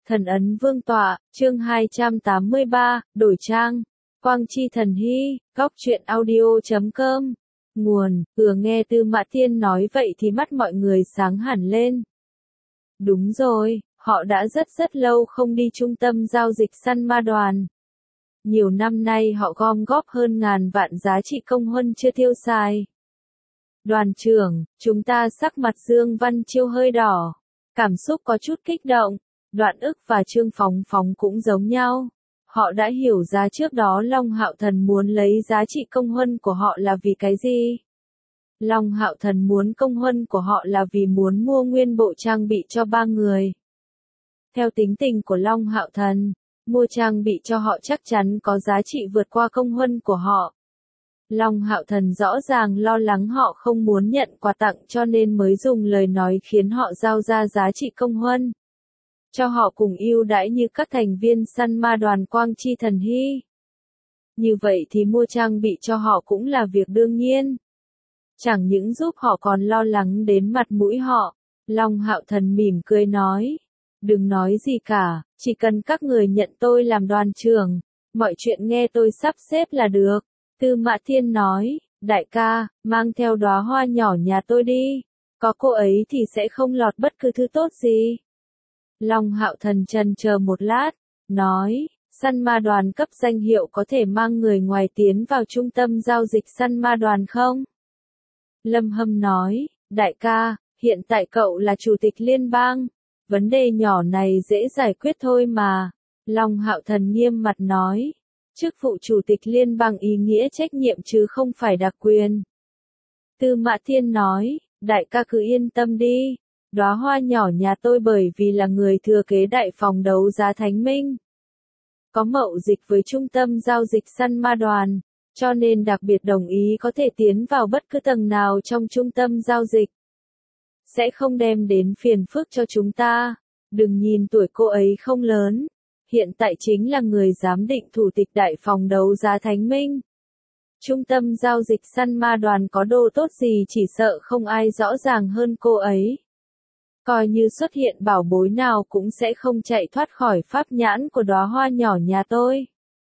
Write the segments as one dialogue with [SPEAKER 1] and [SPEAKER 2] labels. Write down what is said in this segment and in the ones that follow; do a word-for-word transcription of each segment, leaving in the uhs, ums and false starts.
[SPEAKER 1] Thần ấn vương tọa, chương hai trăm tám mươi ba, đổi trang. Quang Chi Thần Hy, góc truyện audio chấm com. Nguồn, vừa nghe Tư Mã Tiên nói vậy thì mắt mọi người sáng hẳn lên. Đúng rồi, họ đã rất rất lâu không đi trung tâm giao dịch săn ma đoàn. Nhiều năm nay họ gom góp hơn ngàn vạn giá trị công huân chưa tiêu xài. Đoàn trưởng, chúng ta sắc mặt Dương Văn Chiêu hơi đỏ. Cảm xúc có chút kích động. Đoạn Ức và Trương Phóng Phóng cũng giống nhau. Họ đã hiểu ra trước đó Long Hạo Thần muốn lấy giá trị công huân của họ là vì cái gì. Long Hạo Thần muốn công huân của họ là vì muốn mua nguyên bộ trang bị cho ba người. Theo tính tình của Long Hạo Thần, mua trang bị cho họ chắc chắn có giá trị vượt qua công huân của họ. Long Hạo Thần rõ ràng lo lắng họ không muốn nhận quà tặng cho nên mới dùng lời nói khiến họ giao ra giá trị công huân. Cho họ cùng ưu đãi như các thành viên săn ma đoàn Quang Chi Thần Hy. Như vậy thì mua trang bị cho họ cũng là việc đương nhiên. Chẳng những giúp họ còn lo lắng đến mặt mũi họ. Long Hạo Thần mỉm cười nói. Đừng nói gì cả, chỉ cần các người nhận tôi làm đoàn trưởng. Mọi chuyện nghe tôi sắp xếp là được. Tư Mã Thiên nói, đại ca, mang theo đóa hoa nhỏ nhà tôi đi. Có cô ấy thì sẽ không lọt bất cứ thứ tốt gì. Long Hạo Thần chần chờ một lát, nói, săn ma đoàn cấp danh hiệu có thể mang người ngoài tiến vào trung tâm giao dịch săn ma đoàn không? Lâm Hâm nói, đại ca, hiện tại cậu là chủ tịch liên bang, vấn đề nhỏ này dễ giải quyết thôi mà. Long Hạo Thần nghiêm mặt nói, chức vụ chủ tịch liên bang ý nghĩa trách nhiệm chứ không phải đặc quyền. Tư Mã Thiên nói, đại ca cứ yên tâm đi. Đóa hoa nhỏ nhà tôi bởi vì là người thừa kế đại phòng đấu giá Thánh Minh. Có mậu dịch với trung tâm giao dịch săn ma đoàn, cho nên đặc biệt đồng ý có thể tiến vào bất cứ tầng nào trong trung tâm giao dịch. Sẽ không đem đến phiền phức cho chúng ta. Đừng nhìn tuổi cô ấy không lớn. Hiện tại chính là người giám định thủ tịch đại phòng đấu giá Thánh Minh. Trung tâm giao dịch săn ma đoàn có đồ tốt gì chỉ sợ không ai rõ ràng hơn cô ấy. Coi như xuất hiện bảo bối nào cũng sẽ không chạy thoát khỏi pháp nhãn của đóa hoa nhỏ nhà tôi.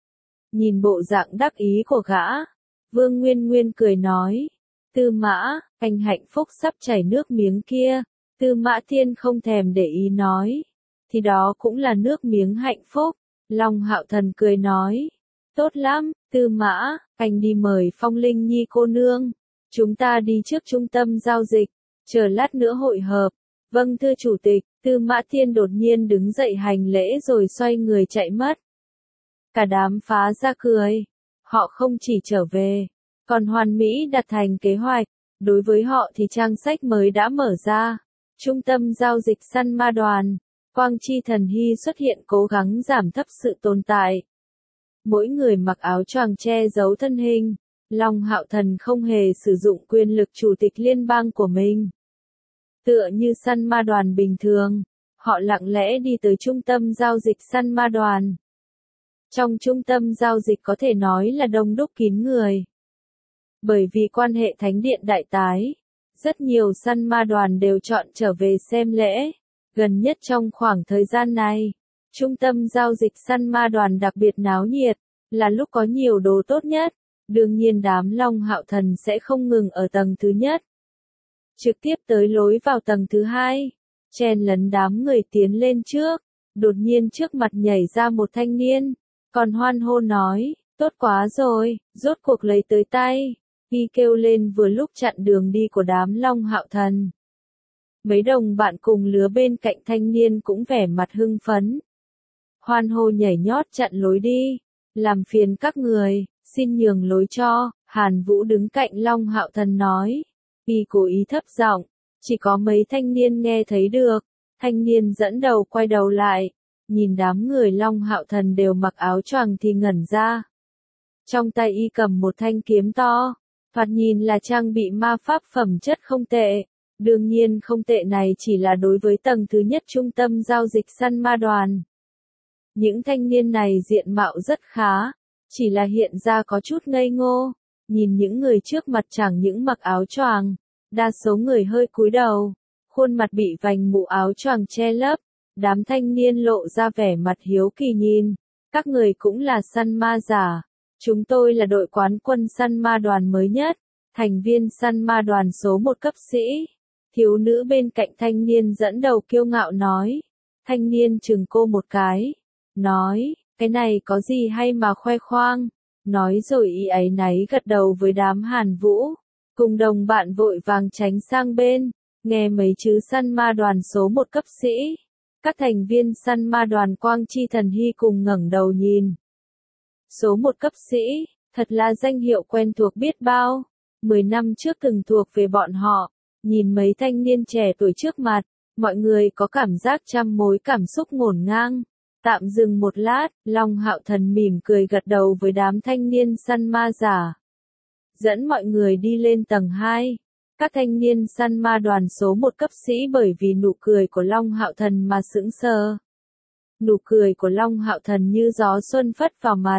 [SPEAKER 1] Nhìn bộ dạng đắc ý của gã, Vương Nguyên Nguyên cười nói, Tư Mã, anh hạnh phúc sắp chảy nước miếng kia. Tư Mã Thiên không thèm để ý nói, thì đó cũng là nước miếng hạnh phúc. Long Hạo Thần cười nói, tốt lắm, Tư Mã, anh đi mời Phong Linh Nhi cô nương. Chúng ta đi trước trung tâm giao dịch, chờ lát nữa hội hợp. Vâng thưa chủ tịch. Tư Mã Thiên đột nhiên đứng dậy hành lễ rồi xoay người chạy mất. Cả đám phá ra cười. Họ không chỉ trở về, còn hoàn mỹ đặt thành kế hoạch. Đối với họ thì trang sách mới đã mở ra. Trung tâm giao dịch săn ma đoàn. Quang Chi Thần Hy xuất hiện cố gắng giảm thấp sự tồn tại. Mỗi người mặc áo choàng che giấu thân hình. Long Hạo Thần không hề sử dụng quyền lực chủ tịch liên bang của mình. Tựa như săn ma đoàn bình thường, họ lặng lẽ đi tới trung tâm giao dịch săn ma đoàn. Trong trung tâm giao dịch có thể nói là đông đúc kín người. Bởi vì quan hệ thánh điện đại tái, rất nhiều săn ma đoàn đều chọn trở về xem lễ. Gần nhất trong khoảng thời gian này, trung tâm giao dịch săn ma đoàn đặc biệt náo nhiệt, là lúc có nhiều đồ tốt nhất. Đương nhiên đám Long Hạo Thần sẽ không ngừng ở tầng thứ nhất. Trực tiếp tới lối vào tầng thứ hai, chen lấn đám người tiến lên trước, đột nhiên trước mặt nhảy ra một thanh niên, còn hoan hô nói, tốt quá rồi, rốt cuộc lấy tới tay, y kêu lên vừa lúc chặn đường đi của đám Long Hạo Thần. Mấy đồng bạn cùng lứa bên cạnh thanh niên cũng vẻ mặt hưng phấn. Hoan hô nhảy nhót chặn lối đi, làm phiền các người, xin nhường lối cho. Hàn Vũ đứng cạnh Long Hạo Thần nói. Y cố ý thấp giọng, chỉ có mấy thanh niên nghe thấy được. Thanh niên dẫn đầu quay đầu lại, nhìn đám người Long Hạo Thần đều mặc áo choàng thì ngẩn ra. Trong tay y cầm một thanh kiếm to, thoạt nhìn là trang bị ma pháp phẩm chất không tệ. Đương nhiên không tệ này chỉ là đối với tầng thứ nhất trung tâm giao dịch săn ma đoàn. Những thanh niên này diện mạo rất khá, chỉ là hiện ra có chút ngây ngô. Nhìn những người trước mặt chẳng những mặc áo choàng, đa số người hơi cúi đầu, khuôn mặt bị vành mũ áo choàng che lấp, Đám thanh niên lộ ra vẻ mặt hiếu kỳ nhìn. Các người cũng là săn ma giả. Chúng tôi là đội quán quân săn ma đoàn mới nhất. Thành viên săn ma đoàn số một cấp sĩ. Thiếu nữ bên cạnh thanh niên dẫn đầu kiêu ngạo nói. Thanh niên chừng cô một cái. Nói, cái này có gì hay mà khoe khoang. Nói rồi ý ấy náy gật đầu với đám Hàn Vũ. Cùng đồng bạn vội vàng tránh sang bên. Nghe mấy chữ săn ma đoàn số một cấp sĩ. Các thành viên săn ma đoàn Quang Chi Thần Hy cùng ngẩng đầu nhìn. Số một cấp sĩ, thật là danh hiệu quen thuộc biết bao. Mười năm trước từng thuộc về bọn họ. Nhìn mấy thanh niên trẻ tuổi trước mặt, mọi người có cảm giác trăm mối cảm xúc ngổn ngang. Tạm dừng một lát, Long Hạo Thần mỉm cười gật đầu với đám thanh niên săn ma giả. Dẫn mọi người đi lên tầng hai. Các thanh niên săn ma đoàn số một cấp sĩ bởi vì nụ cười của Long Hạo Thần mà sững sờ. Nụ cười của Long Hạo Thần như gió xuân phất vào mặt.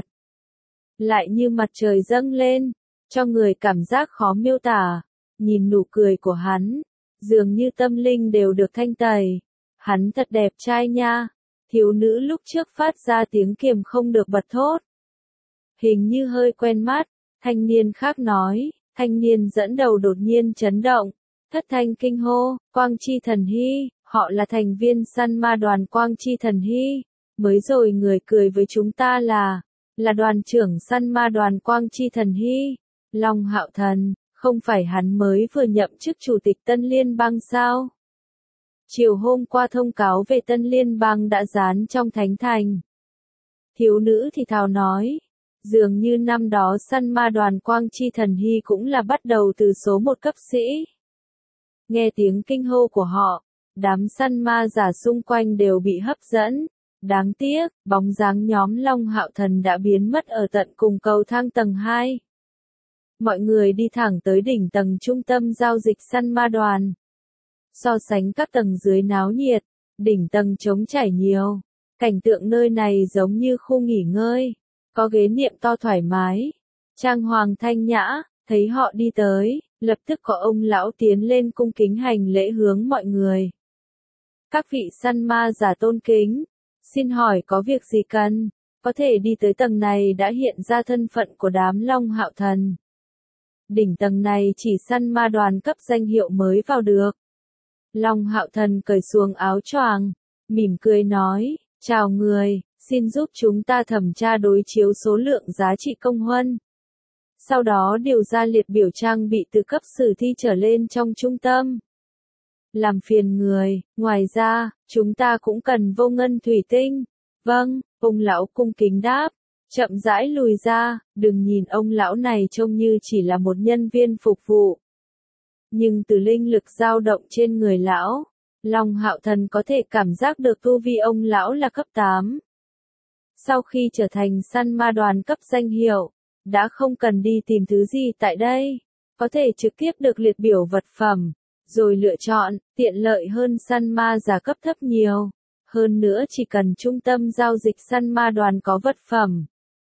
[SPEAKER 1] Lại như mặt trời dâng lên, cho người cảm giác khó miêu tả. Nhìn nụ cười của hắn, dường như tâm linh đều được thanh tẩy. Hắn thật đẹp trai nha. Thiếu nữ lúc trước phát ra tiếng kiềm không được bật thốt. Hình như hơi quen mắt, thanh niên khác nói, thanh niên dẫn đầu đột nhiên chấn động, thất thanh kinh hô, Quang Chi Thần Hy, họ là thành viên săn ma đoàn Quang Chi Thần Hy, mới rồi người cười với chúng ta là, là đoàn trưởng săn ma đoàn Quang Chi Thần Hy, Long Hạo Thần, không phải hắn mới vừa nhậm chức chủ tịch Tân Liên bang sao? Chiều hôm qua thông cáo về Tân Liên bang đã dán trong thánh thành. Thiếu nữ thì thào nói, dường như năm đó săn ma đoàn Quang Chi Thần Hy cũng là bắt đầu từ số một cấp sĩ. Nghe tiếng kinh hô của họ, đám săn ma giả xung quanh đều bị hấp dẫn. Đáng tiếc, bóng dáng nhóm Long Hạo Thần đã biến mất ở tận cùng cầu thang tầng hai. Mọi người đi thẳng tới đỉnh tầng trung tâm giao dịch săn ma đoàn. So sánh các tầng dưới náo nhiệt, đỉnh tầng trống trải nhiều. Cảnh tượng nơi này giống như khu nghỉ ngơi, có ghế niệm to thoải mái. Trang hoàng thanh nhã, thấy họ đi tới, lập tức có ông lão tiến lên cung kính hành lễ hướng mọi người. Các vị săn ma giả tôn kính, xin hỏi có việc gì cần, có thể đi tới tầng này đã hiện ra thân phận của đám Long Hạo Thần. Đỉnh tầng này chỉ săn ma đoàn cấp danh hiệu mới vào được. Long Hạo Thần cởi xuồng áo choàng, mỉm cười nói, chào người, xin giúp chúng ta thẩm tra đối chiếu số lượng giá trị công huân. Sau đó điều ra liệt biểu trang bị từ cấp sử thi trở lên trong trung tâm. Làm phiền người, ngoài ra, chúng ta cũng cần vô ngân thủy tinh. Vâng, ông lão cung kính đáp, chậm rãi lùi ra, đừng nhìn ông lão này trông như chỉ là một nhân viên phục vụ. Nhưng từ linh lực dao động trên người lão, Long Hạo Thần có thể cảm giác được tu vi ông lão là cấp tám. Sau khi trở thành săn ma đoàn cấp danh hiệu, đã không cần đi tìm thứ gì tại đây, có thể trực tiếp được liệt biểu vật phẩm, rồi lựa chọn, tiện lợi hơn săn ma giả cấp thấp nhiều. Hơn nữa chỉ cần trung tâm giao dịch săn ma đoàn có vật phẩm,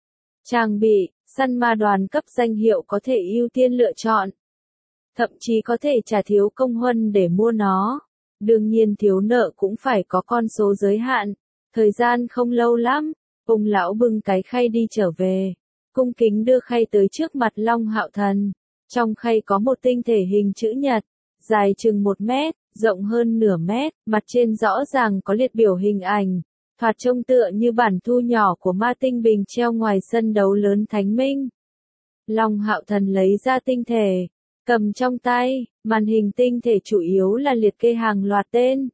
[SPEAKER 1] trang bị, săn ma đoàn cấp danh hiệu có thể ưu tiên lựa chọn. Thậm chí có thể trả thiếu công huân để mua nó. Đương nhiên thiếu nợ cũng phải có con số giới hạn. Thời gian không lâu lắm, ông lão bưng cái khay đi trở về. Cung kính đưa khay tới trước mặt Long Hạo Thần. Trong khay có một tinh thể hình chữ nhật, dài chừng một mét, rộng hơn nửa mét, mặt trên rõ ràng có liệt biểu hình ảnh. Thoạt trông tựa như bản thu nhỏ của ma tinh bình treo ngoài sân đấu lớn Thánh Minh. Long Hạo Thần lấy ra tinh thể, cầm trong tay, màn hình tinh thể chủ yếu là liệt kê hàng loạt tên.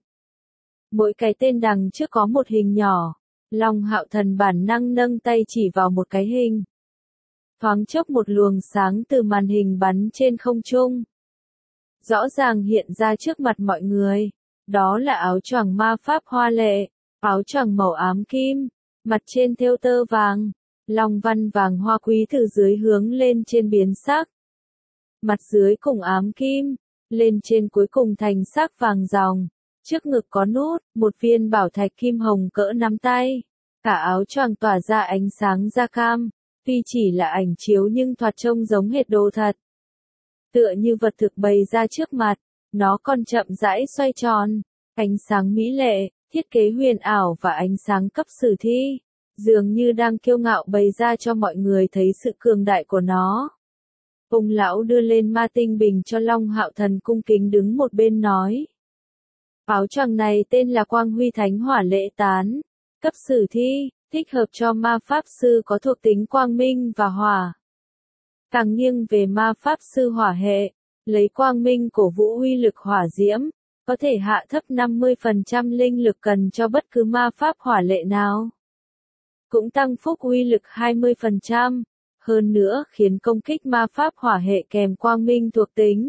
[SPEAKER 1] Mỗi cái tên đằng trước có một hình nhỏ, Long Hạo Thần bản năng nâng tay chỉ vào một cái hình. Thoáng chốc một luồng sáng từ màn hình bắn trên không trung. Rõ ràng hiện ra trước mặt mọi người, đó là áo choàng ma pháp hoa lệ, áo choàng màu ám kim, mặt trên thêu tơ vàng, long văn vàng hoa quý từ dưới hướng lên trên biến sắc. Mặt dưới cùng ám kim, lên trên cuối cùng thành sắc vàng ròng, trước ngực có nút, một viên bảo thạch kim hồng cỡ nắm tay. Cả áo choàng tỏa ra ánh sáng da cam, tuy chỉ là ảnh chiếu nhưng thoạt trông giống hệt đồ thật. Tựa như vật thực bày ra trước mặt, nó còn chậm rãi xoay tròn, ánh sáng mỹ lệ, thiết kế huyền ảo và ánh sáng cấp sử thi, dường như đang kiêu ngạo bày ra cho mọi người thấy sự cường đại của nó. Ông lão đưa lên ma tinh bình cho Long Hạo Thần cung kính đứng một bên nói. Áo choàng này tên là Quang Huy Thánh Hỏa Lệ Tán, cấp sử thi, thích hợp cho ma pháp sư có thuộc tính quang minh và hỏa. Càng nghiêng về ma pháp sư hỏa hệ, lấy quang minh cổ vũ uy lực hỏa diễm, có thể hạ thấp năm mươi phần trăm linh lực cần cho bất cứ ma pháp hỏa lệ nào. Cũng tăng phúc uy lực hai mươi phần trăm, hơn nữa khiến công kích ma pháp hỏa hệ kèm quang minh thuộc tính.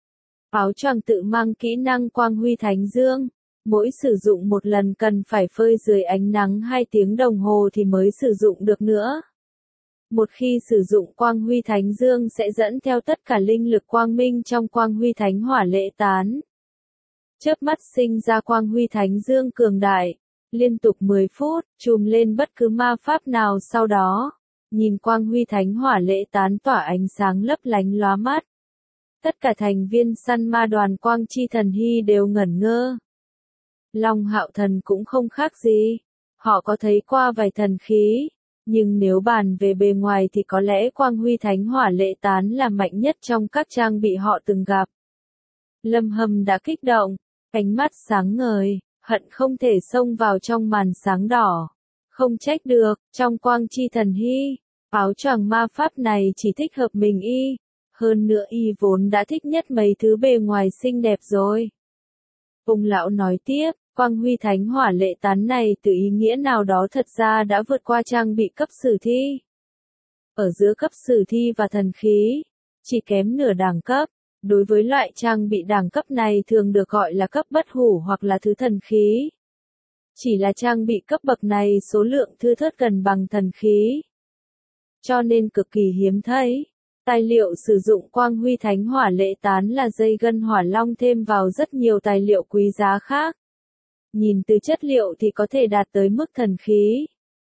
[SPEAKER 1] Áo choàng tự mang kỹ năng Quang Huy Thánh Dương, mỗi sử dụng một lần cần phải phơi dưới ánh nắng hai tiếng đồng hồ thì mới sử dụng được nữa. Một khi sử dụng Quang Huy Thánh Dương sẽ dẫn theo tất cả linh lực quang minh trong Quang Huy Thánh Hỏa Lệ Tán. Chớp mắt sinh ra Quang Huy Thánh Dương cường đại, liên tục mười phút, trùm lên bất cứ ma pháp nào sau đó. Nhìn Quang Huy Thánh Hỏa Lệ Tán tỏa ánh sáng lấp lánh lóa mắt. Tất cả thành viên săn ma đoàn Quang Chi Thần Hy đều ngẩn ngơ. Long Hạo Thần cũng không khác gì. Họ có thấy qua vài thần khí, nhưng nếu bàn về bề ngoài thì có lẽ Quang Huy Thánh Hỏa Lệ Tán là mạnh nhất trong các trang bị họ từng gặp. Lâm Hâm đã kích động, ánh mắt sáng ngời, hận không thể xông vào trong màn sáng đỏ. Không trách được, trong Quang Chi Thần Hy, áo choàng ma pháp này chỉ thích hợp mình y. Hơn nữa y vốn đã thích nhất mấy thứ bề ngoài xinh đẹp rồi. Ông lão nói tiếp, Quang Huy Thánh Hỏa Lệ Tán này từ ý nghĩa nào đó thật ra đã vượt qua trang bị cấp sử thi. Ở giữa cấp sử thi và thần khí, chỉ kém nửa đẳng cấp. Đối với loại trang bị đẳng cấp này thường được gọi là cấp bất hủ hoặc là thứ thần khí. Chỉ là trang bị cấp bậc này số lượng thưa thớt gần bằng thần khí. Cho nên cực kỳ hiếm thấy. Tài liệu sử dụng Quang Huy Thánh Hỏa Lệ Tán là dây gân hỏa long thêm vào rất nhiều tài liệu quý giá khác. Nhìn từ chất liệu thì có thể đạt tới mức thần khí.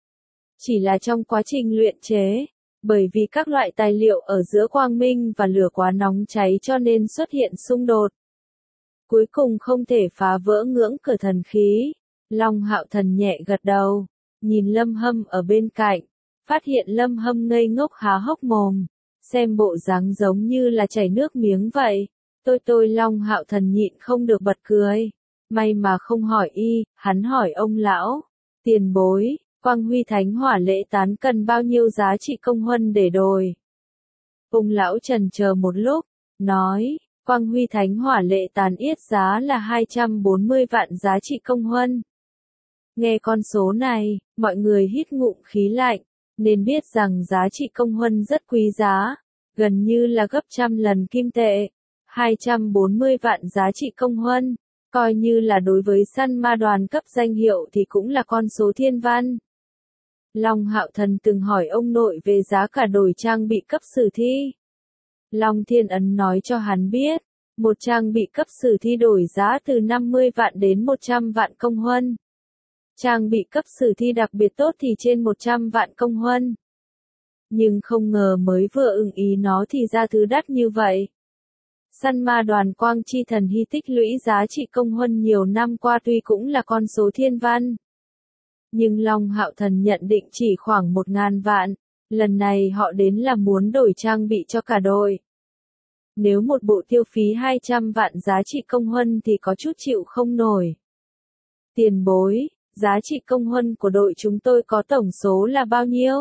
[SPEAKER 1] Chỉ là trong quá trình luyện chế, bởi vì các loại tài liệu ở giữa quang minh và lửa quá nóng cháy cho nên xuất hiện xung đột. Cuối cùng không thể phá vỡ ngưỡng cửa thần khí. Long Hạo Thần nhẹ gật đầu, nhìn Lâm Hâm ở bên cạnh, phát hiện Lâm Hâm ngây ngốc há hốc mồm, xem bộ dáng giống như là chảy nước miếng vậy. Tôi tôi Long Hạo Thần nhịn không được bật cười, may mà không hỏi y, hắn hỏi ông lão, tiền bối, Quang Huy Thánh Hỏa Lệ Tán cần bao nhiêu giá trị công huân để đổi? Ông lão chần chờ một lúc, nói, Quang Huy Thánh Hỏa Lệ Tán yết giá là hai trăm bốn mươi vạn giá trị công huân. Nghe con số này, mọi người hít ngụm khí lạnh, nên biết rằng giá trị công huân rất quý giá, gần như là gấp trăm lần kim tệ. hai trăm bốn mươi vạn giá trị công huân, coi như là đối với săn ma đoàn cấp danh hiệu thì cũng là con số thiên văn. Long Hạo Thần từng hỏi ông nội về giá cả đổi trang bị cấp sử thi. Long Thiên Ấn nói cho hắn biết, một trang bị cấp sử thi đổi giá từ năm mươi vạn đến một trăm vạn công huân. Trang bị cấp sử thi đặc biệt tốt thì trên một trăm vạn công huân. Nhưng không ngờ mới vừa ưng ý nó thì ra thứ đắt như vậy. Săn ma đoàn Quang Chi Thần Hy tích lũy giá trị công huân nhiều năm qua tuy cũng là con số thiên văn. Nhưng Long Hạo Thần nhận định chỉ khoảng một ngàn vạn, lần này họ đến là muốn đổi trang bị cho cả đội. Nếu một bộ tiêu phí hai trăm vạn giá trị công huân thì có chút chịu không nổi. Tiền bối, giá trị công huân của đội chúng tôi có tổng số là bao nhiêu?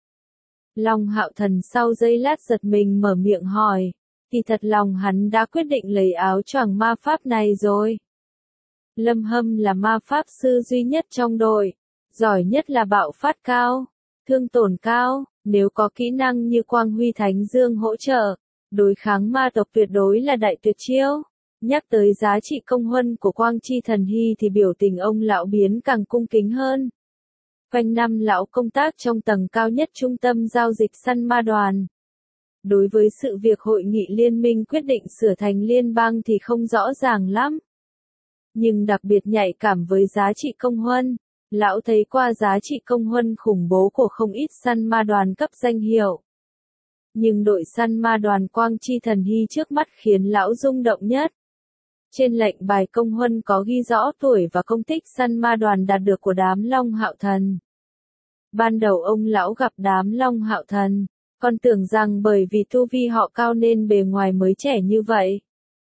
[SPEAKER 1] Long Hạo Thần sau giây lát giật mình mở miệng hỏi, thì thật lòng hắn đã quyết định lấy áo choàng ma pháp này rồi. Lâm Hâm là ma pháp sư duy nhất trong đội, giỏi nhất là bạo phát cao, thương tổn cao, nếu có kỹ năng như Quang Huy Thánh Dương hỗ trợ, đối kháng ma tộc tuyệt đối là đại tuyệt chiêu. Nhắc tới giá trị công huân của Quang Chi Thần Hy thì biểu tình ông lão biến càng cung kính hơn. Quanh năm lão công tác trong tầng cao nhất trung tâm giao dịch săn ma đoàn. Đối với sự việc hội nghị liên minh quyết định sửa thành liên bang thì không rõ ràng lắm. Nhưng đặc biệt nhạy cảm với giá trị công huân, lão thấy qua giá trị công huân khủng bố của không ít săn ma đoàn cấp danh hiệu. Nhưng đội săn ma đoàn Quang Chi Thần Hy trước mắt khiến lão rung động nhất. Trên lệnh bài công huân có ghi rõ tuổi và công tích săn ma đoàn đạt được của đám Long Hạo Thần. Ban đầu ông lão gặp đám Long Hạo Thần, còn tưởng rằng bởi vì tu vi họ cao nên bề ngoài mới trẻ như vậy.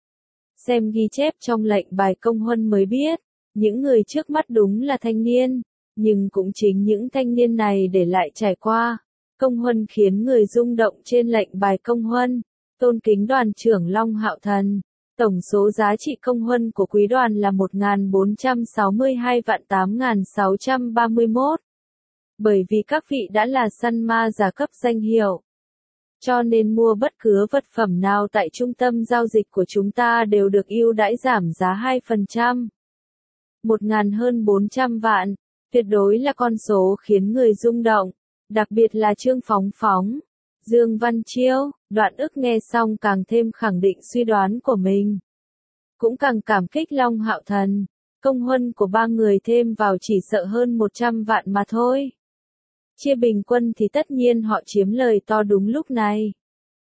[SPEAKER 1] Xem ghi chép trong lệnh bài công huân mới biết, những người trước mắt đúng là thanh niên, nhưng cũng chính những thanh niên này để lại trải qua. Công huân khiến người rung động trên lệnh bài công huân, tôn kính đoàn trưởng Long Hạo Thần. Tổng số giá trị công huân của quý đoàn là một nghìn bốn trăm sáu mươi hai vạn tám nghìn sáu trăm ba mươi mốt. Bởi vì các vị đã là săn ma giả cấp danh hiệu, cho nên mua bất cứ vật phẩm nào tại trung tâm giao dịch của chúng ta đều được ưu đãi giảm giá hai phần trăm. Một ngàn hơn bốn trăm vạn, tuyệt đối là con số khiến người rung động, đặc biệt là Trương Phóng Phóng, Dương Văn Chiêu. Đoạn ức nghe xong càng thêm khẳng định suy đoán của mình. Cũng càng cảm kích Long Hạo Thần, công huân của ba người thêm vào chỉ sợ hơn một trăm vạn mà thôi. Chia bình quân thì tất nhiên họ chiếm lời to đúng lúc này.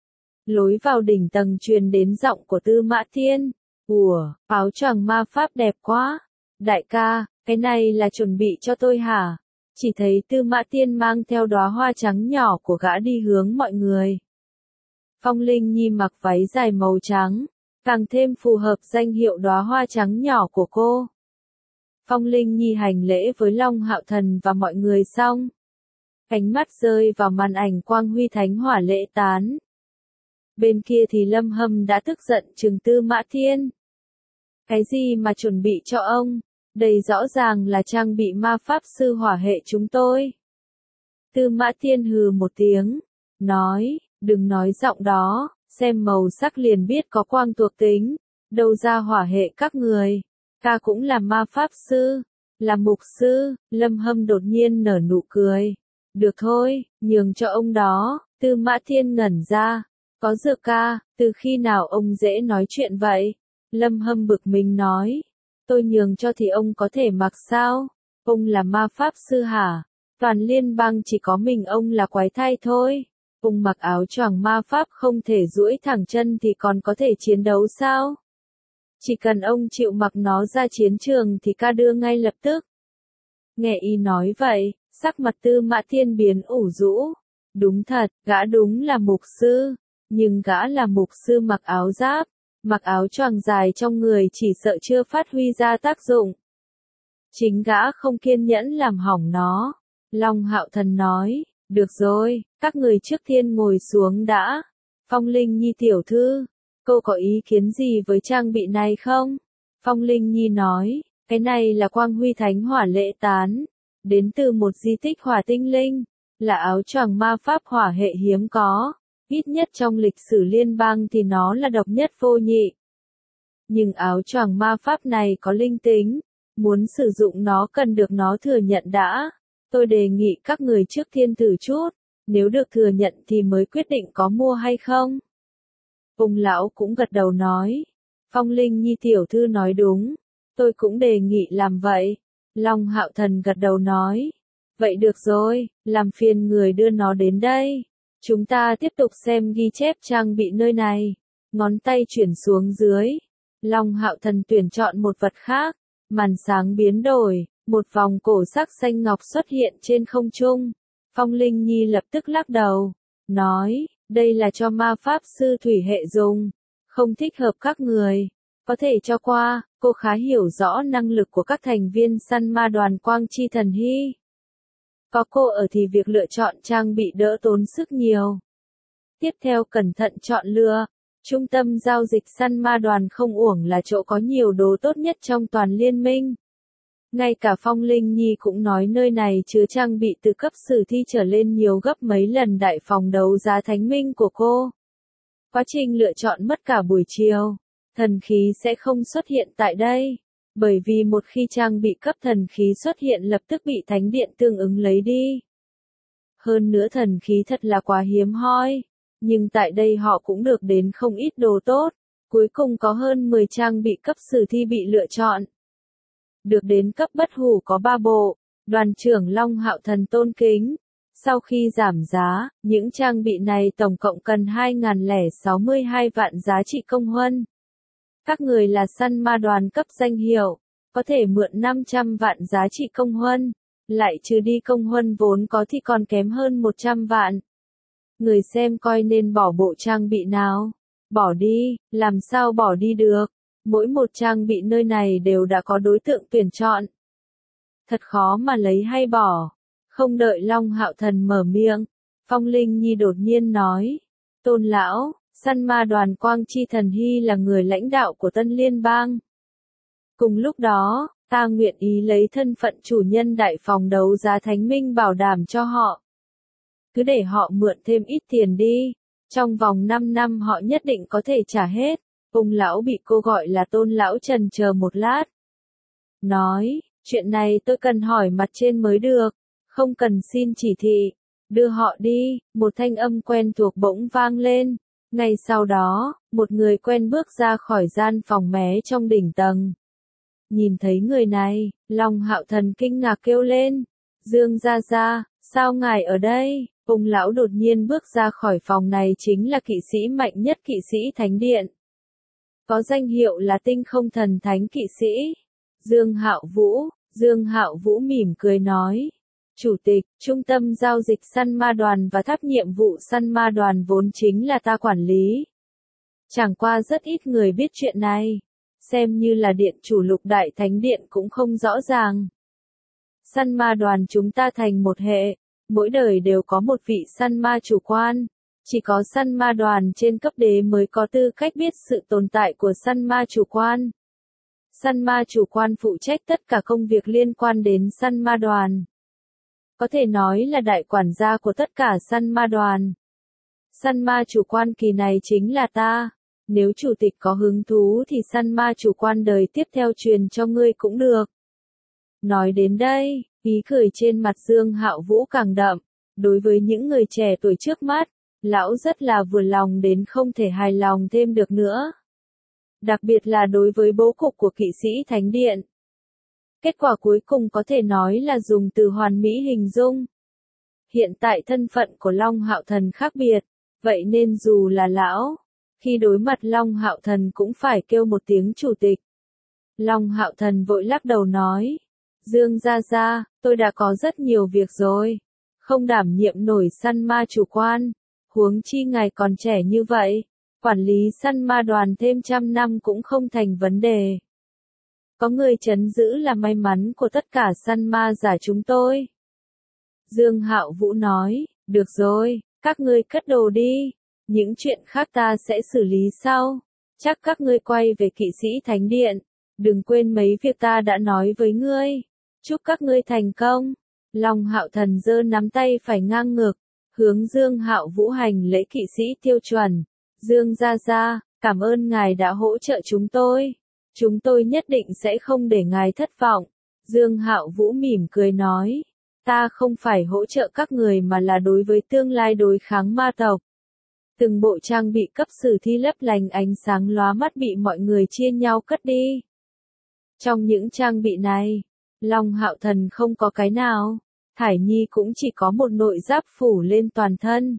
[SPEAKER 1] Lối vào đỉnh tầng truyền đến giọng của Tư Mã Thiên. Ủa, áo choàng ma pháp đẹp quá. Đại ca, cái này là chuẩn bị cho tôi hả? Chỉ thấy Tư Mã Thiên mang theo đóa hoa trắng nhỏ của gã đi hướng mọi người. Phong Linh Nhi mặc váy dài màu trắng, càng thêm phù hợp danh hiệu đóa hoa trắng nhỏ của cô. Phong Linh Nhi hành lễ với Long Hạo Thần và mọi người xong. Ánh mắt rơi vào màn ảnh quang huy thánh hỏa lễ tán. Bên kia thì Lâm Hâm đã tức giận trừng Tư Mã Thiên. Cái gì mà chuẩn bị cho ông? Đây rõ ràng là trang bị ma pháp sư hỏa hệ chúng tôi. Tư Mã Thiên hừ một tiếng, nói, đừng nói giọng đó, xem màu sắc liền biết có quang thuộc tính, đâu ra hỏa hệ các người. Ta cũng là ma pháp sư, là mục sư. Lâm Hâm đột nhiên nở nụ cười. Được thôi, nhường cho ông đó. Tư Mã Thiên ngẩn ra. Có dược ca, từ khi nào ông dễ nói chuyện vậy? Lâm Hâm bực mình nói. Tôi nhường cho thì ông có thể mặc sao? Ông là ma pháp sư hả? Toàn liên bang chỉ có mình ông là quái thai thôi. Ông mặc áo choàng ma pháp không thể duỗi thẳng chân thì còn có thể chiến đấu sao? Chỉ cần ông chịu mặc nó ra chiến trường thì ca đưa ngay lập tức. Nghe y nói vậy, sắc mặt Tư Mã Thiên biến ủ rũ. Đúng thật, gã đúng là mục sư. Nhưng gã là mục sư mặc áo giáp, mặc áo choàng dài trong người chỉ sợ chưa phát huy ra tác dụng. Chính gã không kiên nhẫn làm hỏng nó. Long Hạo Thần nói, được rồi, các người trước tiên ngồi xuống đã. Phong Linh Nhi tiểu thư, cô có ý kiến gì với trang bị này không? Phong Linh Nhi nói, cái này là quang huy thánh hỏa lễ tán, đến từ một di tích hỏa tinh linh, là áo choàng ma pháp hỏa hệ hiếm có, ít nhất trong lịch sử liên bang thì nó là độc nhất vô nhị. Nhưng áo choàng ma pháp này có linh tính, muốn sử dụng nó cần được nó thừa nhận đã. Tôi đề nghị các người trước tiên thử chút, nếu được thừa nhận thì mới quyết định có mua hay không. Ông lão cũng gật đầu nói, Phong Linh Nhi tiểu thư nói đúng, tôi cũng đề nghị làm vậy. Long Hạo Thần gật đầu nói, vậy được rồi, làm phiền người đưa nó đến đây. Chúng ta tiếp tục xem ghi chép trang bị nơi này. Ngón tay chuyển xuống dưới. Long Hạo Thần tuyển chọn một vật khác. Màn sáng biến đổi. Một vòng cổ sắc xanh ngọc xuất hiện trên không trung. Phong Linh Nhi lập tức lắc đầu. Nói, đây là cho ma pháp sư thủy hệ dùng. Không thích hợp các người. Có thể cho qua, cô khá hiểu rõ năng lực của các thành viên săn ma đoàn Quang Chi Thần Hy. Có cô ở thì việc lựa chọn trang bị đỡ tốn sức nhiều. Tiếp theo cẩn thận chọn lựa. Trung tâm giao dịch săn ma đoàn không uổng là chỗ có nhiều đồ tốt nhất trong toàn liên minh. Ngay cả Phong Linh Nhi cũng nói nơi này chứa trang bị từ cấp sử thi trở lên nhiều gấp mấy lần đại phòng đấu giá thánh minh của cô. Quá trình lựa chọn mất cả buổi chiều. Thần khí sẽ không xuất hiện tại đây. Bởi vì một khi trang bị cấp thần khí xuất hiện lập tức bị thánh điện tương ứng lấy đi. Hơn nữa thần khí thật là quá hiếm hoi. Nhưng tại đây họ cũng được đến không ít đồ tốt. Cuối cùng có hơn mười trang bị cấp sử thi bị lựa chọn. Được đến cấp bất hủ có ba bộ. Đoàn trưởng Long Hạo Thần tôn kính. Sau khi giảm giá, những trang bị này tổng cộng cần hai nghìn lẻ sáu mươi hai vạn giá trị công huân. Các người là săn ma đoàn cấp danh hiệu, có thể mượn năm trăm vạn giá trị công huân, lại trừ đi công huân vốn có thì còn kém hơn một trăm vạn. Người xem coi nên bỏ bộ trang bị nào. Bỏ đi, làm sao bỏ đi được, mỗi một trang bị nơi này đều đã có đối tượng tuyển chọn. Thật khó mà lấy hay bỏ. Không đợi Long Hạo Thần mở miệng, Phong Linh Nhi đột nhiên nói, Tôn lão, săn ma đoàn Quang Chi Thần Hy là người lãnh đạo của Tân Liên bang. Cùng lúc đó, ta nguyện ý lấy thân phận chủ nhân đại phòng đấu giá Thánh Minh bảo đảm cho họ. Cứ để họ mượn thêm ít tiền đi, trong vòng năm năm họ nhất định có thể trả hết. Ông lão bị cô gọi là Tôn lão trần chờ một lát. Nói, chuyện này tôi cần hỏi mặt trên mới được, không cần xin chỉ thị. Đưa họ đi, một thanh âm quen thuộc bỗng vang lên. Ngay sau đó, một người quen bước ra khỏi gian phòng mé trong đỉnh tầng. Nhìn thấy người này, Long Hạo Thần kinh ngạc kêu lên. Dương gia gia, sao ngài ở đây? Ông lão đột nhiên bước ra khỏi phòng này chính là kỵ sĩ mạnh nhất kỵ sĩ thánh điện. Có danh hiệu là tinh không thần thánh kỵ sĩ. Dương Hạo Vũ, Dương Hạo Vũ mỉm cười nói. Chủ tịch, trung tâm giao dịch săn ma đoàn và tháp nhiệm vụ săn ma đoàn vốn chính là ta quản lý. Chẳng qua rất ít người biết chuyện này. Xem như là điện chủ lục đại thánh điện cũng không rõ ràng. Săn ma đoàn chúng ta thành một hệ, mỗi đời đều có một vị săn ma chủ quan. Chỉ có săn ma đoàn trên cấp đế mới có tư cách biết sự tồn tại của săn ma chủ quan. Săn ma chủ quan phụ trách tất cả công việc liên quan đến săn ma đoàn. Có thể nói là đại quản gia của tất cả săn ma đoàn. Săn ma chủ quan kỳ này chính là ta. Nếu chủ tịch có hứng thú thì săn ma chủ quan đời tiếp theo truyền cho ngươi cũng được. Nói đến đây, ý cười trên mặt Dương Hạo Vũ càng đậm. Đối với những người trẻ tuổi trước mắt, lão rất là vừa lòng đến không thể hài lòng thêm được nữa. Đặc biệt là đối với bố cục của kỵ sĩ Thánh Điện. Kết quả cuối cùng có thể nói là dùng từ hoàn mỹ hình dung. Hiện tại thân phận của Long Hạo Thần khác biệt, vậy nên dù là lão, khi đối mặt Long Hạo Thần cũng phải kêu một tiếng chủ tịch. Long Hạo Thần vội lắc đầu nói, Dương gia gia, tôi đã có rất nhiều việc rồi, không đảm nhiệm nổi săn ma chủ quan, huống chi ngài còn trẻ như vậy, quản lý săn ma đoàn thêm trăm năm cũng không thành vấn đề. Có người trấn giữ là may mắn của tất cả săn ma giả chúng tôi. Dương Hạo Vũ nói, được rồi, các ngươi cất đồ đi, những chuyện khác ta sẽ xử lý sau, chắc các ngươi quay về kỵ sĩ Thánh Điện, đừng quên mấy việc ta đã nói với ngươi, chúc các ngươi thành công. Long Hạo Thần giơ nắm tay phải ngang ngực, hướng Dương Hạo Vũ hành lễ kỵ sĩ tiêu chuẩn. Dương gia gia, cảm ơn ngài đã hỗ trợ chúng tôi. Chúng tôi nhất định sẽ không để ngài thất vọng. Dương Hạo Vũ mỉm cười nói, ta không phải hỗ trợ các người mà là đối với tương lai đối kháng ma tộc. Từng bộ trang bị cấp sử thi lấp lánh ánh sáng lóa mắt bị mọi người chia nhau cất đi. Trong những trang bị này, Long Hạo Thần không có cái nào, Thải Nhi cũng chỉ có một nội giáp phủ lên toàn thân.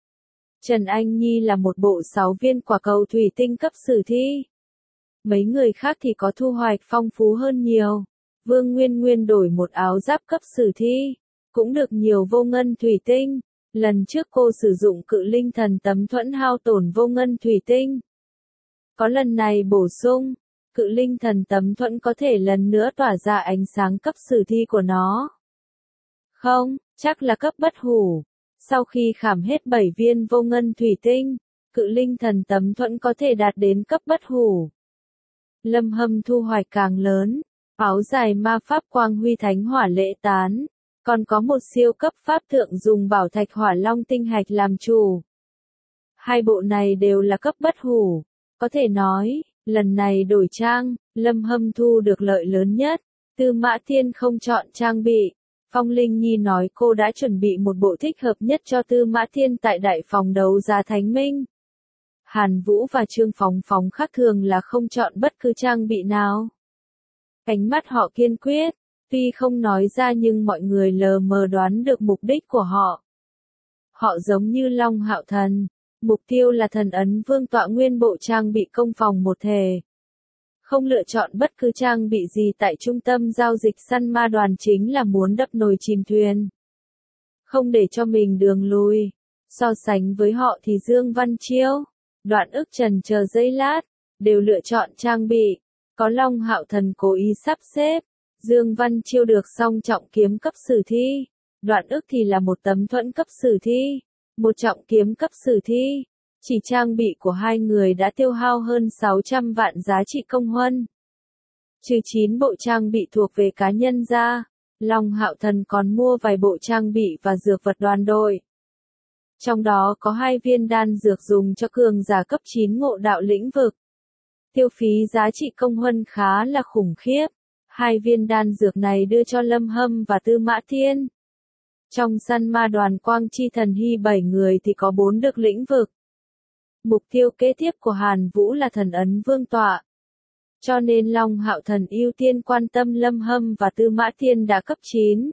[SPEAKER 1] Trần Anh Nhi là một bộ sáu viên quả cầu thủy tinh cấp sử thi. Mấy người khác thì có thu hoạch phong phú hơn nhiều. Vương Nguyên Nguyên đổi một áo giáp cấp sử thi, cũng được nhiều vô ngân thủy tinh. Lần trước cô sử dụng cự linh thần tấm thuẫn hao tổn vô ngân thủy tinh. Có lần này bổ sung, cự linh thần tấm thuẫn có thể lần nữa tỏa ra ánh sáng cấp sử thi của nó. Không, chắc là cấp bất hủ. Sau khi khảm hết bảy viên vô ngân thủy tinh, cự linh thần tấm thuẫn có thể đạt đến cấp bất hủ. Lâm Hâm thu hoạch càng lớn, áo dài ma pháp quang huy thánh hỏa lễ tán, còn có một siêu cấp pháp thượng dùng bảo thạch hỏa long tinh hạch làm chủ. Hai bộ này đều là cấp bất hủ, có thể nói, lần này đổi trang, Lâm Hâm thu được lợi lớn nhất. Tư Mã Thiên không chọn trang bị. Phong Linh Nhi nói cô đã chuẩn bị một bộ thích hợp nhất cho Tư Mã Thiên tại đại phòng đấu giá Thánh Minh. Hàn Vũ và Trương Phóng Phóng khác thường là không chọn bất cứ trang bị nào. Ánh mắt họ kiên quyết, tuy không nói ra nhưng mọi người lờ mờ đoán được mục đích của họ. Họ giống như Long Hạo Thần, mục tiêu là thần ấn vương tọa nguyên bộ trang bị công phòng một thể. Không lựa chọn bất cứ trang bị gì tại trung tâm giao dịch săn ma đoàn chính là muốn đập nồi chìm thuyền. Không để cho mình đường lui. So sánh với họ thì Dương Văn Chiêu, Đoạn Ức trần chờ giây lát, đều lựa chọn trang bị. Có Long Hạo Thần cố ý sắp xếp. Dương Văn Chiêu được song trọng kiếm cấp sử thi. Đoạn Ức thì là một tấm thuẫn cấp sử thi. Một trọng kiếm cấp sử thi. Chỉ trang bị của hai người đã tiêu hao hơn sáu trăm vạn giá trị công huân. Trừ chín bộ trang bị thuộc về cá nhân ra, Long Hạo Thần còn mua vài bộ trang bị và dược vật đoàn đội. Trong đó có hai viên đan dược dùng cho cường giả cấp chín ngộ đạo lĩnh vực. Tiêu phí giá trị công huân khá là khủng khiếp. Hai viên đan dược này đưa cho Lâm Hâm và Tư Mã Thiên. Trong săn ma đoàn Quang Chi Thần Hy bảy người thì có bốn được lĩnh vực. Mục tiêu kế tiếp của Hàn Vũ là thần ấn vương tọa. Cho nên Long Hạo Thần ưu tiên quan tâm Lâm Hâm và Tư Mã Thiên đã cấp chín.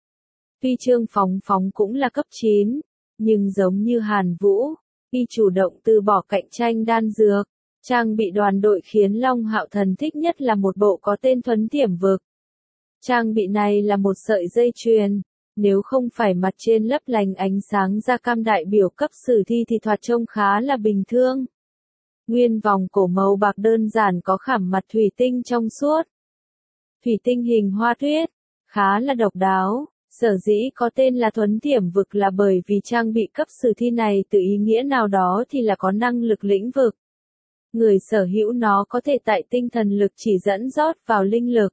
[SPEAKER 1] Tuy Trương Phóng Phóng cũng là cấp chín, nhưng giống như Hàn Vũ, y chủ động từ bỏ cạnh tranh đan dược. Trang bị đoàn đội khiến Long Hạo Thần thích nhất là một bộ có tên Thuấn Tiềm Vực. Trang bị này là một sợi dây chuyền, nếu không phải mặt trên lấp lánh ánh sáng da cam đại biểu cấp sử thi thì thoạt trông khá là bình thường. Nguyên vòng cổ màu bạc đơn giản có khảm mặt thủy tinh trong suốt. Thủy tinh hình hoa tuyết, khá là độc đáo. Sở dĩ có tên là Thuấn Tiềm Vực là bởi vì trang bị cấp sử thi này từ ý nghĩa nào đó thì là có năng lực lĩnh vực. Người sở hữu nó có thể tại tinh thần lực chỉ dẫn rót vào linh lực.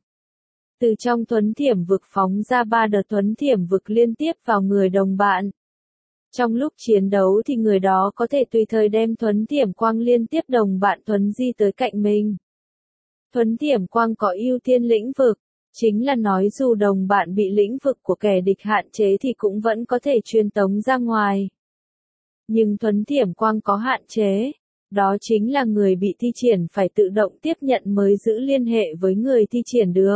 [SPEAKER 1] Từ trong Thuấn Tiềm Vực phóng ra ba đợt Thuấn Tiềm Vực liên tiếp vào người đồng bạn. Trong lúc chiến đấu thì người đó có thể tùy thời đem Thuấn Tiềm Quang liên tiếp đồng bạn thuấn di tới cạnh mình. Thuấn Tiềm Quang có ưu tiên lĩnh vực, chính là nói dù đồng bạn bị lĩnh vực của kẻ địch hạn chế thì cũng vẫn có thể truyền tống ra ngoài. Nhưng Thuấn Tiềm Quang có hạn chế, đó chính là người bị thi triển phải tự động tiếp nhận mới giữ liên hệ với người thi triển được.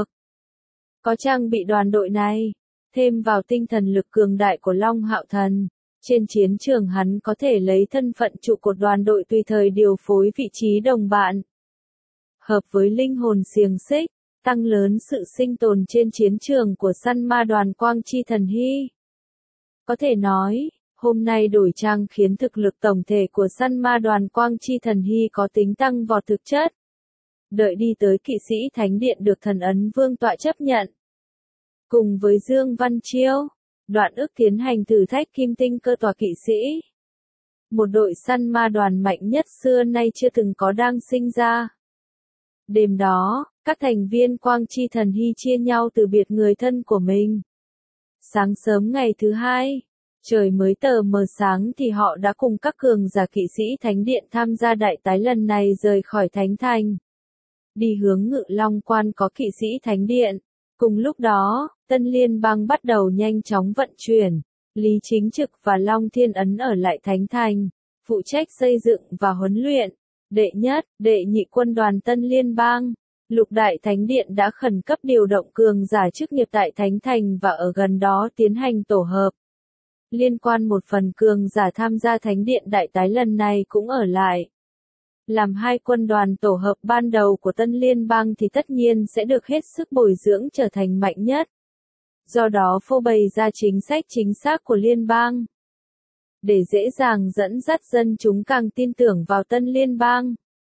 [SPEAKER 1] Có trang bị đoàn đội này, thêm vào tinh thần lực cường đại của Long Hạo Thần, trên chiến trường hắn có thể lấy thân phận trụ cột đoàn đội tùy thời điều phối vị trí đồng bạn. Hợp với linh hồn xiềng xích, tăng lớn sự sinh tồn trên chiến trường của săn ma đoàn Quang Chi Thần Hy. Có thể nói, hôm nay đổi trang khiến thực lực tổng thể của săn ma đoàn Quang Chi Thần Hy có tính tăng vọt thực chất. Đợi đi tới kỵ sĩ thánh điện được thần ấn vương tọa chấp nhận. Cùng với Dương Văn Chiêu, Đoạn Ức tiến hành thử thách kim tinh cơ tòa kỵ sĩ. Một đội săn ma đoàn mạnh nhất xưa nay chưa từng có đang sinh ra. Đêm đó, các thành viên Quang Chi Thần Hy chia nhau từ biệt người thân của mình. Sáng sớm ngày thứ hai, trời mới tờ mờ sáng thì họ đã cùng các cường giả kỵ sĩ thánh điện tham gia đại tái lần này rời khỏi thánh thành. Đi hướng Ngự Long Quan có kỵ sĩ thánh điện. Cùng lúc đó, Tân Liên bang bắt đầu nhanh chóng vận chuyển. Lý Chính Trực và Long Thiên Ấn ở lại thánh thành, phụ trách xây dựng và huấn luyện. Đệ nhất, đệ nhị quân đoàn Tân Liên bang, Lục Đại Thánh Điện đã khẩn cấp điều động cường giả chức nghiệp tại thánh thành và ở gần đó tiến hành tổ hợp. Liên quan một phần cường giả tham gia thánh điện đại tái lần này cũng ở lại. Làm hai quân đoàn tổ hợp ban đầu của Tân Liên bang thì tất nhiên sẽ được hết sức bồi dưỡng trở thành mạnh nhất. Do đó phô bày ra chính sách chính xác của liên bang. Để dễ dàng dẫn dắt dân chúng càng tin tưởng vào Tân Liên bang.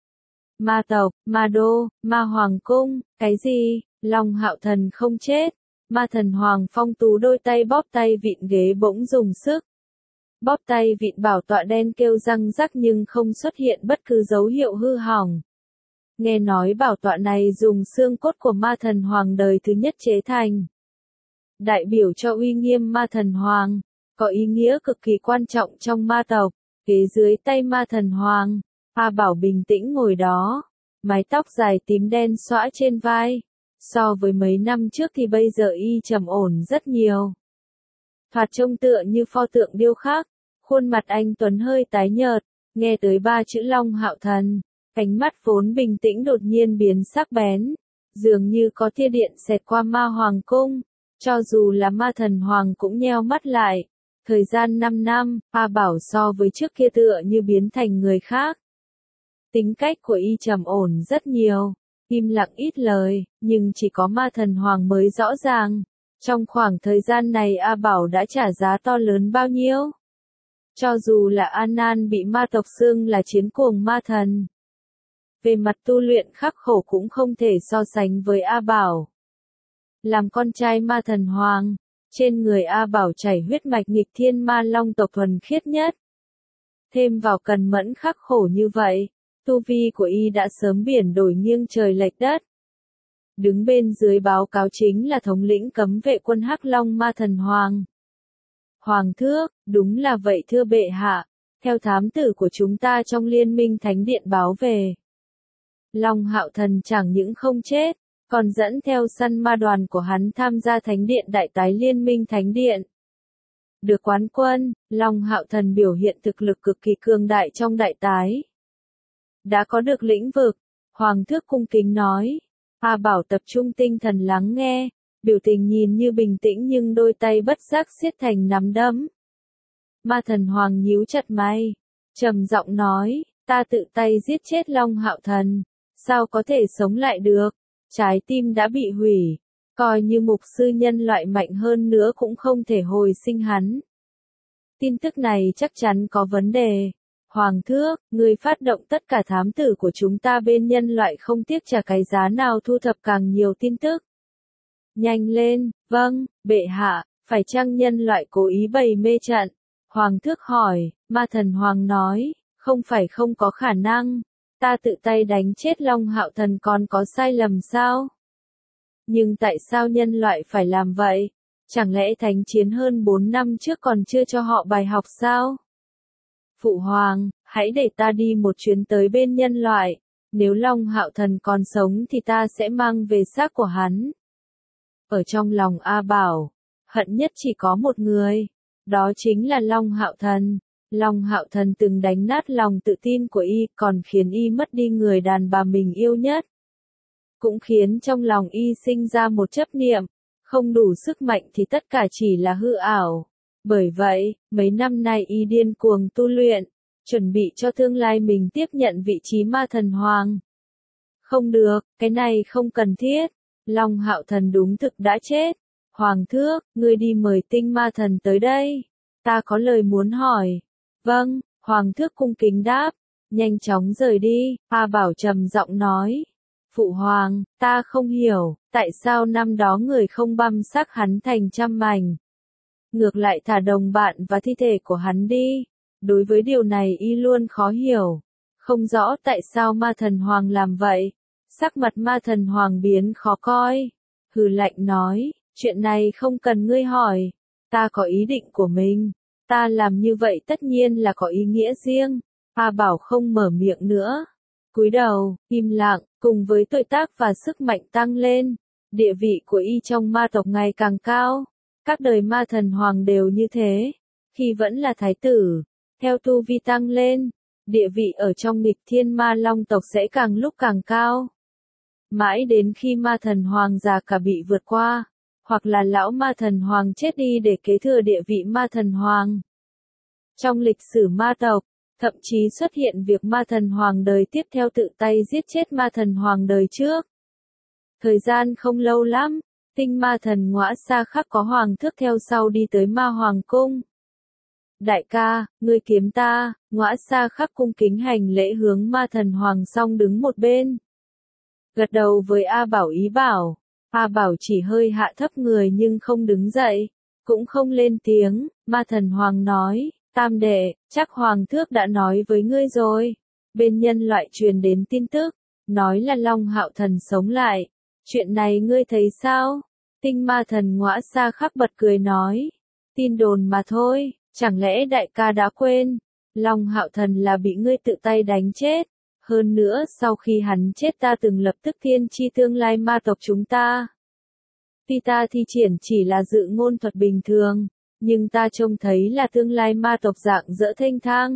[SPEAKER 1] Ma tộc, ma đô, ma hoàng cung, cái gì, Long Hạo Thần không chết. Ma thần Hoàng Phong Tú đôi tay bóp tay vịn ghế bỗng dùng sức. Bóp tay vịn bảo tọa đen kêu răng rắc nhưng không xuất hiện bất cứ dấu hiệu hư hỏng. Nghe nói bảo tọa này dùng xương cốt của ma thần Hoàng đời thứ nhất chế thành. Đại biểu cho uy nghiêm ma thần Hoàng, có ý nghĩa cực kỳ quan trọng trong ma tộc. Ghế dưới tay ma thần Hoàng, A Bảo bình tĩnh ngồi đó, mái tóc dài tím đen xõa trên vai. So với mấy năm trước thì bây giờ y trầm ổn rất nhiều. Thoạt trông tựa như pho tượng điêu khắc, khuôn mặt anh Tuấn hơi tái nhợt, nghe tới ba chữ Long Hạo Thần, cánh mắt vốn bình tĩnh đột nhiên biến sắc bén, dường như có tia điện xẹt qua ma hoàng cung, cho dù là ma thần hoàng cũng nheo mắt lại. Thời gian năm năm, A Bảo so với trước kia tựa như biến thành người khác. Tính cách của y trầm ổn rất nhiều. im lặng ít lời, nhưng chỉ có ma thần hoàng mới rõ ràng. Trong khoảng thời gian này A Bảo đã trả giá to lớn bao nhiêu? Cho dù là An Nan bị ma tộc xưng là chiến cuồng ma thần, về mặt tu luyện khắc khổ cũng không thể so sánh với A Bảo. Làm con trai ma thần hoàng, trên người A Bảo chảy huyết mạch nghịch thiên ma long tộc thuần khiết nhất. Thêm vào cần mẫn khắc khổ như vậy, tu vi của y đã sớm biển đổi nghiêng trời lệch đất. Đứng bên dưới báo cáo chính là thống lĩnh cấm vệ quân Hắc Long ma thần hoàng. Hoàng thước, đúng là vậy thưa bệ hạ, theo thám tử của chúng ta trong liên minh thánh điện báo về. Long Hạo Thần chẳng những không chết, còn dẫn theo săn ma đoàn của hắn tham gia thánh điện đại tái liên minh thánh điện. Được quán quân, Long Hạo Thần biểu hiện thực lực cực kỳ cường đại trong đại tái. Đã có được lĩnh vực, Hoàng thước cung kính nói. A Bảo tập trung tinh thần lắng nghe, biểu tình nhìn như bình tĩnh nhưng đôi tay bất giác siết thành nắm đấm. Ma thần hoàng nhíu chặt mày, trầm giọng nói, ta tự tay giết chết Long Hạo Thần, sao có thể sống lại được, trái tim đã bị hủy, coi như mục sư nhân loại mạnh hơn nữa cũng không thể hồi sinh hắn. Tin tức này chắc chắn có vấn đề. Hoàng thước, người phát động tất cả thám tử của chúng ta bên nhân loại không tiếc trả cái giá nào thu thập càng nhiều tin tức. Nhanh lên, vâng, bệ hạ, phải chăng nhân loại cố ý bày mê trận? Hoàng thước hỏi, ma thần hoàng nói, không phải không có khả năng, ta tự tay đánh chết Long Hạo Thần còn có sai lầm sao? Nhưng tại sao nhân loại phải làm vậy? Chẳng lẽ thánh chiến hơn bốn năm trước còn chưa cho họ bài học sao? Phụ hoàng, hãy để ta đi một chuyến tới bên nhân loại, nếu Long Hạo Thần còn sống thì ta sẽ mang về xác của hắn. Ở trong lòng A Bảo, hận nhất chỉ có một người, đó chính là Long Hạo Thần. Long Hạo Thần từng đánh nát lòng tự tin của y, còn khiến y mất đi người đàn bà mình yêu nhất. Cũng khiến trong lòng y sinh ra một chấp niệm, không đủ sức mạnh thì tất cả chỉ là hư ảo. Bởi vậy, mấy năm nay y điên cuồng tu luyện, chuẩn bị cho tương lai mình tiếp nhận vị trí ma thần hoàng. Không được, cái này không cần thiết. Long Hạo Thần đúng thực đã chết. Hoàng thước, ngươi đi mời tinh ma thần tới đây. Ta có lời muốn hỏi. Vâng, Hoàng thước cung kính đáp. Nhanh chóng rời đi, A Bảo trầm giọng nói. Phụ hoàng, ta không hiểu, tại sao năm đó người không băm xác hắn thành trăm mảnh. Ngược lại thả đồng bạn và thi thể của hắn đi. Đối với điều này y luôn khó hiểu. Không rõ tại sao ma thần hoàng làm vậy. Sắc mặt ma thần hoàng biến khó coi. Hừ lạnh nói, chuyện này không cần ngươi hỏi. Ta có ý định của mình. Ta làm như vậy tất nhiên là có ý nghĩa riêng. A Bảo không mở miệng nữa. Cúi đầu, im lặng, cùng với tuổi tác và sức mạnh tăng lên. Địa vị của y trong ma tộc ngày càng cao. Các đời ma thần hoàng đều như thế. Khi vẫn là thái tử, theo tu vi tăng lên, địa vị ở trong nghịch thiên ma long tộc sẽ càng lúc càng cao. Mãi đến khi ma thần hoàng già cả bị vượt qua, hoặc là lão ma thần hoàng chết đi để kế thừa địa vị ma thần hoàng. Trong lịch sử ma tộc, thậm chí xuất hiện việc ma thần hoàng đời tiếp theo tự tay giết chết ma thần hoàng đời trước. Thời gian không lâu lắm, tinh ma thần Ngõa Sa Khắc có hoàng thước theo sau đi tới ma hoàng cung. Đại ca, ngươi kiếm ta. Ngõa Sa Khắc cung kính hành lễ hướng ma thần hoàng xong đứng một bên. Gật đầu với A Bảo ý bảo. A Bảo chỉ hơi hạ thấp người nhưng không đứng dậy, cũng không lên tiếng. Ma thần hoàng nói, tam đệ, chắc hoàng thước đã nói với ngươi rồi. Bên nhân loại truyền đến tin tức, nói là Long Hạo Thần sống lại. Chuyện này ngươi thấy sao? Tinh ma thần Ngõa Sa Khắc bật cười nói, tin đồn mà thôi, chẳng lẽ đại ca đã quên? Long Hạo Thần là bị ngươi tự tay đánh chết. Hơn nữa sau khi hắn chết ta từng lập tức thiên chi tương lai ma tộc chúng ta. Tuy ta thi triển chỉ là dự ngôn thuật bình thường, nhưng ta trông thấy là tương lai ma tộc dạng dỡ thênh thang.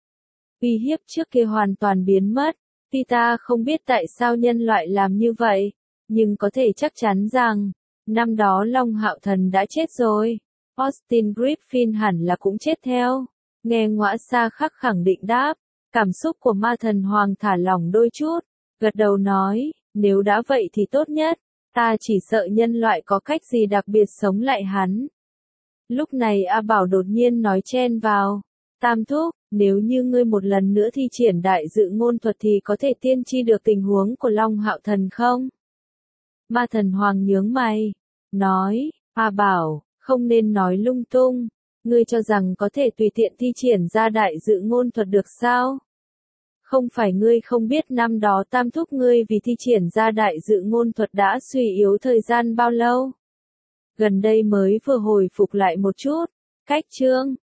[SPEAKER 1] Uy hiếp trước kia hoàn toàn biến mất, tuy ta không biết tại sao nhân loại làm như vậy, nhưng có thể chắc chắn rằng, năm đó Long Hạo Thần đã chết rồi. Austin Griffin hẳn là cũng chết theo. Nghe Ngõa Sa Khắc khẳng định đáp. Cảm xúc của ma thần hoàng thả lỏng đôi chút, gật đầu nói, Nếu đã vậy thì tốt nhất, ta chỉ sợ nhân loại có cách gì đặc biệt sống lại hắn. Lúc này A Bảo đột nhiên nói chen vào. Tam thúc, nếu như ngươi một lần nữa thi triển đại dự ngôn thuật thì có thể tiên tri được tình huống của Long Hạo Thần không? Ma Thần Hoàng nhướng mày, nói, A Bảo, không nên nói lung tung, ngươi cho rằng có thể tùy tiện thi triển ra đại dự ngôn thuật được sao? Không phải ngươi không biết năm đó tam thúc ngươi vì thi triển ra đại dự ngôn thuật đã suy yếu thời gian bao lâu? Gần đây mới vừa hồi phục lại một chút, cách chương